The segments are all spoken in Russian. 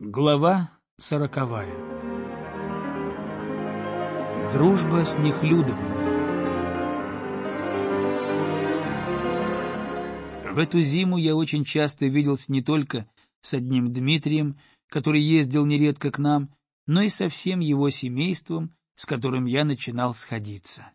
Глава 40. Дружба с Нехлюдовыми. В эту зиму я очень часто виделся не только с одним Дмитрием, который ездил нередко к нам, но и со всем его семейством, с которым я начинал сходиться.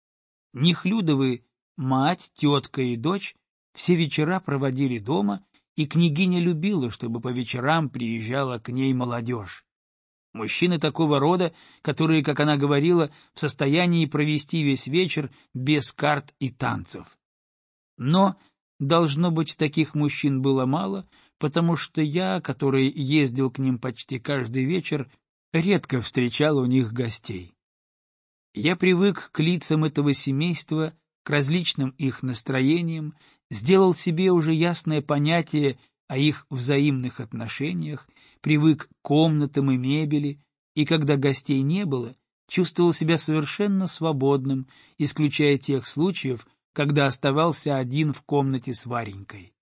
Нехлюдовы, мать, тетка и дочь, все вечера проводили дома, и княгиня любила, чтобы по вечерам приезжала к ней молодежь. Мужчины такого рода, которые, как она говорила, в состоянии провести весь вечер без карт и танцев. Но, должно быть, таких мужчин было мало, потому что я, который ездил к ним почти каждый вечер, редко встречал у них гостей. Я привык к лицам этого семейства, к различным их настроениям, сделал себе уже ясное понятие о их взаимных отношениях, привык к комнатам и мебели, и когда гостей не было, чувствовал себя совершенно свободным, исключая тех случаев, когда оставался один в комнате с Варенькой.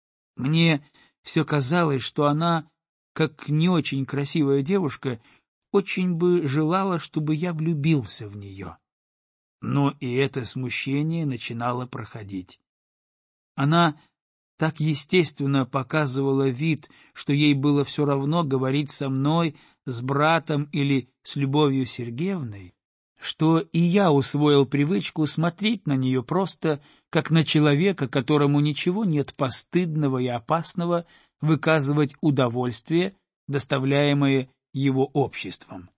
Мне все казалось, что она, как не очень красивая девушка, очень бы желала, чтобы я влюбился в нее. Но и это смущение начинало проходить. Она так естественно показывала вид, что ей было все равно говорить со мной, с братом или с Любовью Сергеевной, что и я усвоил привычку смотреть на нее просто как на человека, которому ничего нет постыдного и опасного выказывать удовольствие, доставляемое его обществом.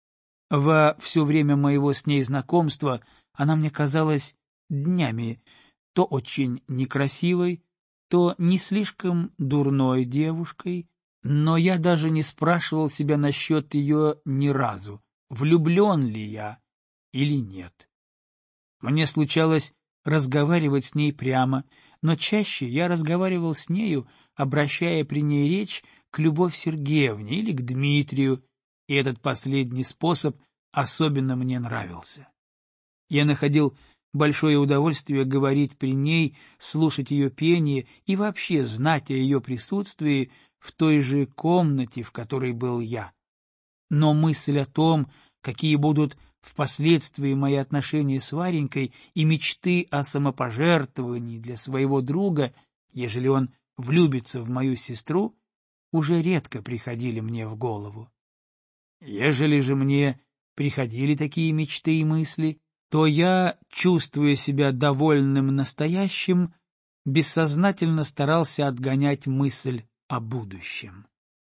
Во все время моего с ней знакомства она мне казалась днями то очень некрасивой, то не слишком дурной девушкой, но я даже не спрашивал себя насчет ее ни разу, влюблен ли я или нет. Мне случалось разговаривать с ней прямо, но чаще я разговаривал с нею, обращая при ней речь к Любовь Сергеевне или к Дмитрию, и этот последний способ особенно мне нравился. Я находил большое удовольствие говорить при ней, слушать ее пение и вообще знать о ее присутствии в той же комнате, в которой был я. Но мысль о том, какие будут впоследствии мои отношения с Варенькой и мечты о самопожертвовании для своего друга, ежели он влюбится в мою сестру, уже редко приходили мне в голову. Ежели же мне приходили такие мечты и мысли, то я, чувствуя себя довольным настоящим, бессознательно старался отгонять мысль о будущем.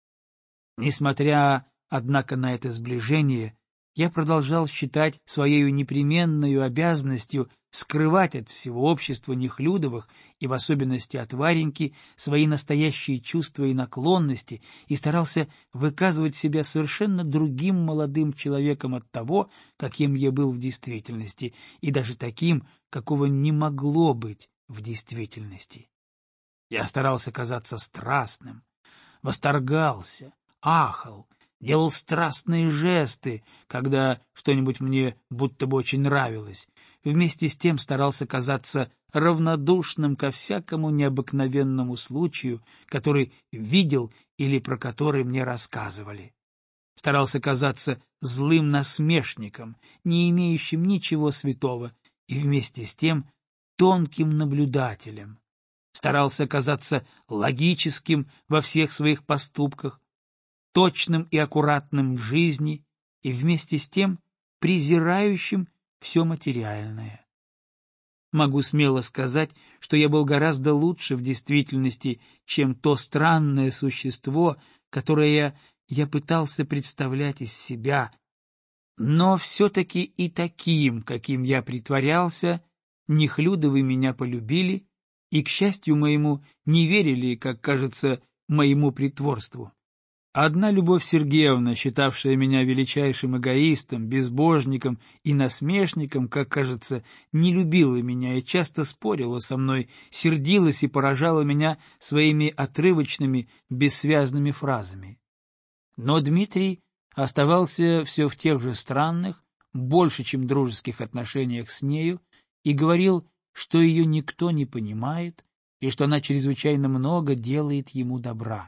Несмотря, однако, на это сближение, я продолжал считать своею непременною обязанностью скрывать от всего общества Нехлюдовых и в особенности от Вареньки свои настоящие чувства и наклонности и старался выказывать себя совершенно другим молодым человеком от того, каким я был в действительности, и даже таким, какого не могло быть в действительности. Я старался казаться страстным, восторгался, ахал, делал страстные жесты, когда что-нибудь мне будто бы очень нравилось, вместе с тем старался казаться равнодушным ко всякому необыкновенному случаю, который видел или про который мне рассказывали. Старался казаться злым насмешником, не имеющим ничего святого, и вместе с тем тонким наблюдателем. Старался казаться логическим во всех своих поступках, точным и аккуратным в жизни и вместе с тем презирающим все материальное. Могу смело сказать, что я был гораздо лучше в действительности, чем то странное существо, которое я пытался представлять из себя, но все-таки и таким, каким я притворялся, Нехлюдовы меня полюбили и, к счастью моему, не верили, как кажется, моему притворству. Одна Любовь Сергеевна, считавшая меня величайшим эгоистом, безбожником и насмешником, как кажется, не любила меня и часто спорила со мной, сердилась и поражала меня своими отрывочными, бессвязными фразами. Но Дмитрий оставался все в тех же странных, больше чем дружеских отношениях с нею, и говорил, что ее никто не понимает и что она чрезвычайно много делает ему добра.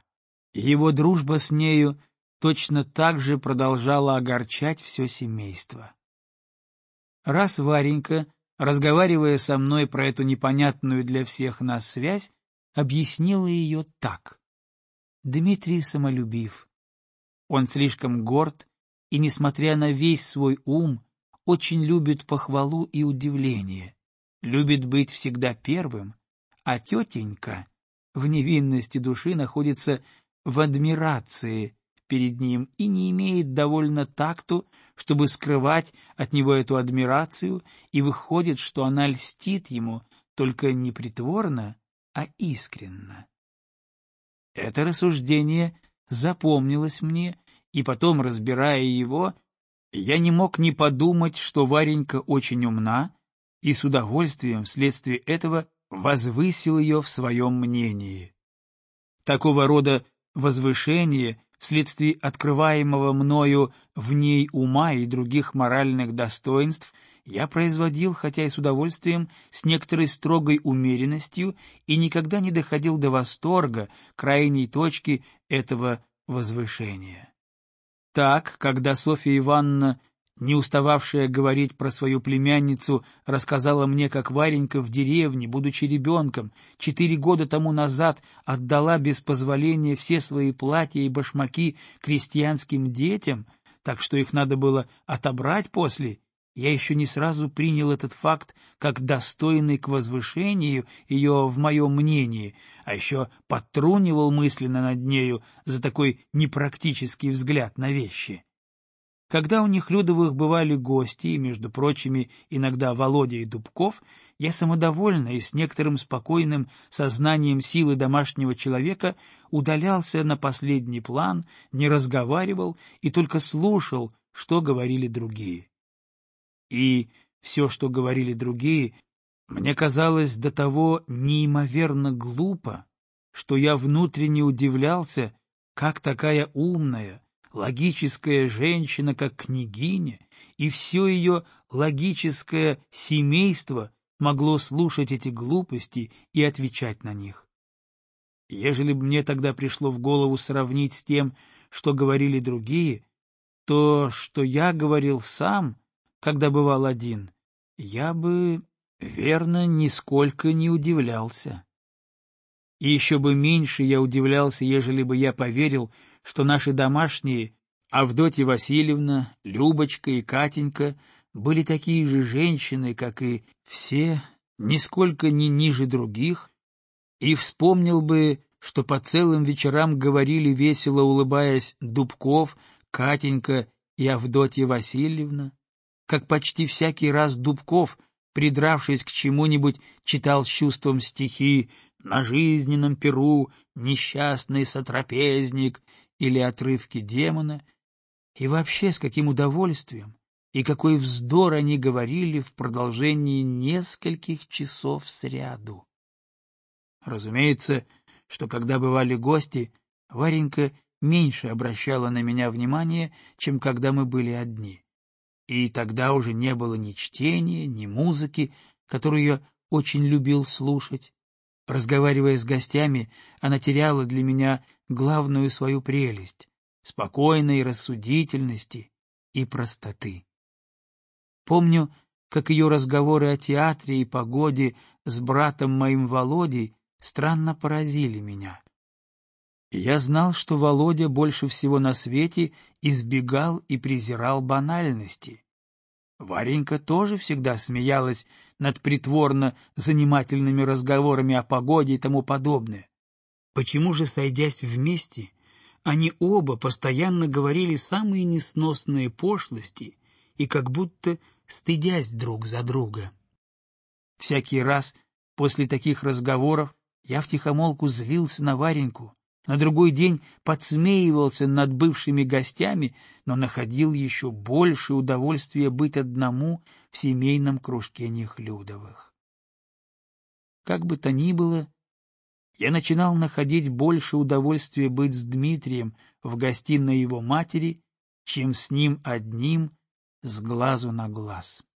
Его дружба с нею точно так же продолжала огорчать все семейство. Раз Варенька, разговаривая со мной про эту непонятную для всех нас связь, объяснила ее так. Дмитрий самолюбив. Он слишком горд и, несмотря на весь свой ум, очень любит похвалу и удивление, любит быть всегда первым, а тетенька в невинности души находится в адмирации перед ним и не имеет довольно такту, чтобы скрывать от него эту адмирацию, и выходит, что она льстит ему только не притворно, а искренно. Это рассуждение запомнилось мне, и потом, разбирая его, я не мог не подумать, что Варенька очень умна, и с удовольствием вследствие этого возвысил ее в своем мнении. Такого рода возвышение вследствие открываемого мною в ней ума и других моральных достоинств я производил, хотя и с удовольствием, с некоторой строгой умеренностью, и никогда не доходил до восторга, крайней точки этого возвышения. Так, когда Софья Ивановна, не устававшая говорить про свою племянницу, рассказала мне, как Варенька в деревне, будучи ребенком, 4 года тому назад отдала без позволения все свои платья и башмаки крестьянским детям, так что их надо было отобрать после, я еще не сразу принял этот факт как достойный к возвышению ее в моем мнении, а еще подтрунивал мысленно над нею за такой непрактический взгляд на вещи. Когда у Нехлюдовых бывали гости, и, между прочими, иногда Володя и Дубков, я самодовольно и с некоторым спокойным сознанием силы домашнего человека удалялся на последний план, не разговаривал и только слушал, что говорили другие. И все, что говорили другие, мне казалось до того неимоверно глупо, что я внутренне удивлялся, как такая умная, логическая женщина, как княгиня, и все ее логическое семейство могло слушать эти глупости и отвечать на них. Ежели бы мне тогда пришло в голову сравнить с тем, что говорили другие, то, что я говорил сам, когда бывал один, я бы, верно, нисколько не удивлялся. И еще бы меньше я удивлялся, ежели бы я поверил, что наши домашние, Авдотья Васильевна, Любочка и Катенька, были такие же женщины, как и все, нисколько не ниже других, и вспомнил бы, что по целым вечерам говорили, весело улыбаясь, Дубков, Катенька и Авдотья Васильевна, как почти всякий раз Дубков, придравшись к чему-нибудь, читал с чувством стихи «На жизненном перу несчастный сотрапезник» или отрывки Демона, и вообще с каким удовольствием и какой вздор они говорили в продолжении нескольких часов сряду. Разумеется, что когда бывали гости, Варенька меньше обращала на меня внимание, чем когда мы были одни. И тогда уже не было ни чтения, ни музыки, которую я очень любил слушать. Разговаривая с гостями, она теряла для меня главную свою прелесть — спокойной рассудительности и простоты. Помню, как ее разговоры о театре и погоде с братом моим Володей странно поразили меня. Я знал, что Володя больше всего на свете избегал и презирал банальности. Варенька тоже всегда смеялась над притворно занимательными разговорами о погоде и тому подобное. Почему же, сойдясь вместе, они оба постоянно говорили самые несносные пошлости и как будто стыдясь друг за друга? Всякий раз после таких разговоров я втихомолку злился на Вареньку, на другой день подсмеивался над бывшими гостями, но находил еще больше удовольствия быть одному в семейном кружке Нехлюдовых. Как бы то ни было, я начинал находить больше удовольствия быть с Дмитрием в гостиной его матери, чем с ним одним с глазу на глаз.